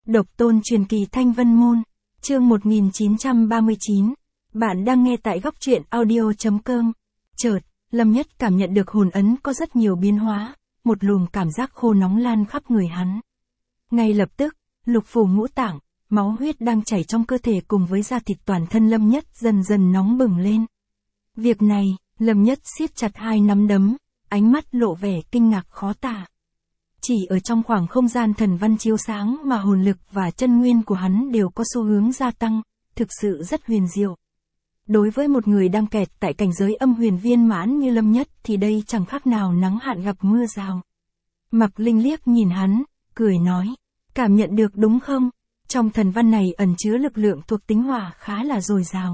Độc tôn truyền kỳ Thanh Vân Môn, chương 1939. Bạn đang nghe tại góc truyện audio.com. Chợt, Lâm Nhất cảm nhận được hồn ấn có rất nhiều biến hóa, một luồng cảm giác khô nóng lan khắp người hắn. Ngay lập tức, lục phủ ngũ tạng, máu huyết đang chảy trong cơ thể cùng với da thịt toàn thân Lâm Nhất dần dần nóng bừng lên. Việc này, Lâm Nhất siết chặt hai nắm đấm, ánh mắt lộ vẻ kinh ngạc khó tả. Chỉ ở trong khoảng không gian thần văn chiếu sáng mà hồn lực và chân nguyên của hắn đều có xu hướng gia tăng, thực sự rất huyền diệu. Đối với một người đang kẹt tại cảnh giới âm huyền viên mãn như Lâm Nhất thì đây chẳng khác nào nắng hạn gặp mưa rào. Mạc Linh liếc nhìn hắn, cười nói, cảm nhận được đúng không? Trong thần văn này ẩn chứa lực lượng thuộc tính hỏa khá là dồi dào.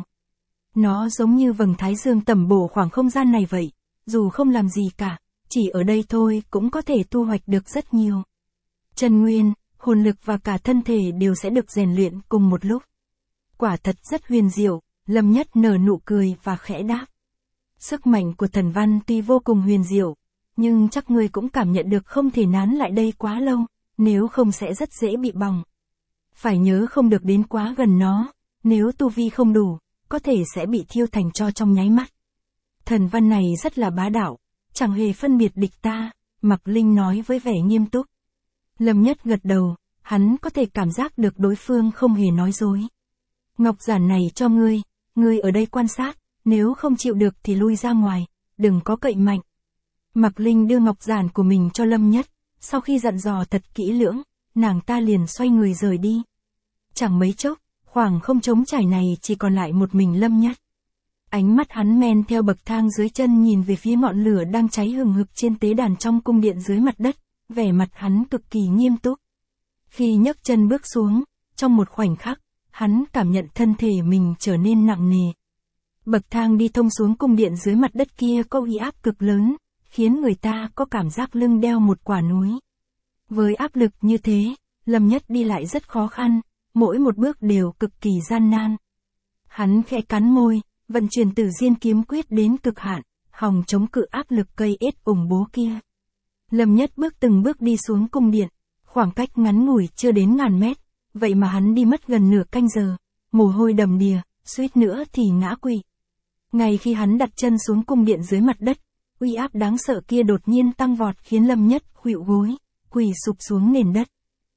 Nó giống như vầng thái dương tẩm bổ khoảng không gian này vậy, dù không làm gì cả, chỉ ở đây thôi cũng có thể thu hoạch được rất nhiều. Chân nguyên, hồn lực và cả thân thể đều sẽ được rèn luyện cùng một lúc. Quả thật rất huyền diệu, Lâm Nhất nở nụ cười và khẽ đáp. Sức mạnh của thần văn tuy vô cùng huyền diệu, nhưng chắc ngươi cũng cảm nhận được không thể nán lại đây quá lâu, nếu không sẽ rất dễ bị bỏng. Phải nhớ không được đến quá gần nó, nếu tu vi không đủ, có thể sẽ bị thiêu thành tro trong nháy mắt. Thần văn này rất là bá đạo, chẳng hề phân biệt địch ta, Mạc Linh nói với vẻ nghiêm túc. Lâm Nhất gật đầu, hắn có thể cảm giác được đối phương không hề nói dối. Ngọc giản này cho ngươi ở đây quan sát, nếu không chịu được thì lui ra ngoài, đừng có cậy mạnh. Mạc Linh đưa ngọc giản của mình cho Lâm Nhất, sau khi dặn dò thật kỹ lưỡng, nàng ta liền xoay người rời đi. Chẳng mấy chốc, khoảng không trống trải này chỉ còn lại một mình Lâm Nhất. Ánh mắt hắn men theo bậc thang dưới chân nhìn về phía ngọn lửa đang cháy hừng hực trên tế đàn trong cung điện dưới mặt đất, vẻ mặt hắn cực kỳ nghiêm túc. Khi nhấc chân bước xuống, trong một khoảnh khắc, hắn cảm nhận thân thể mình trở nên nặng nề. Bậc thang đi thông xuống cung điện dưới mặt đất kia có uy áp cực lớn, khiến người ta có cảm giác lưng đeo một quả núi. Với áp lực như thế, Lâm Nhất đi lại rất khó khăn, mỗi một bước đều cực kỳ gian nan. Hắn khẽ cắn môi, vận chuyển Tử Diên kiếm quyết đến cực hạn, hòng chống cự áp lực cây ết ủng bố kia. Lâm Nhất từng bước đi xuống cung điện, khoảng cách ngắn ngủi chưa đến ngàn mét, vậy mà hắn đi mất gần nửa canh giờ, mồ hôi đầm đìa, suýt nữa thì ngã quỵ. Ngay khi hắn đặt chân xuống cung điện dưới mặt đất, uy áp đáng sợ kia đột nhiên tăng vọt khiến Lâm Nhất khuỵu gối, quỳ sụp xuống nền đất.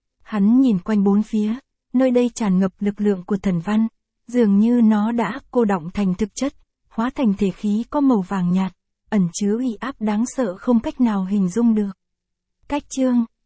Hắn nhìn quanh bốn phía, nơi đây tràn ngập lực lượng của thần văn, dường như nó đã cô đọng thành thực chất, hóa thành thể khí có màu vàng nhạt, ẩn chứa uy áp đáng sợ không cách nào hình dung được. Cách chương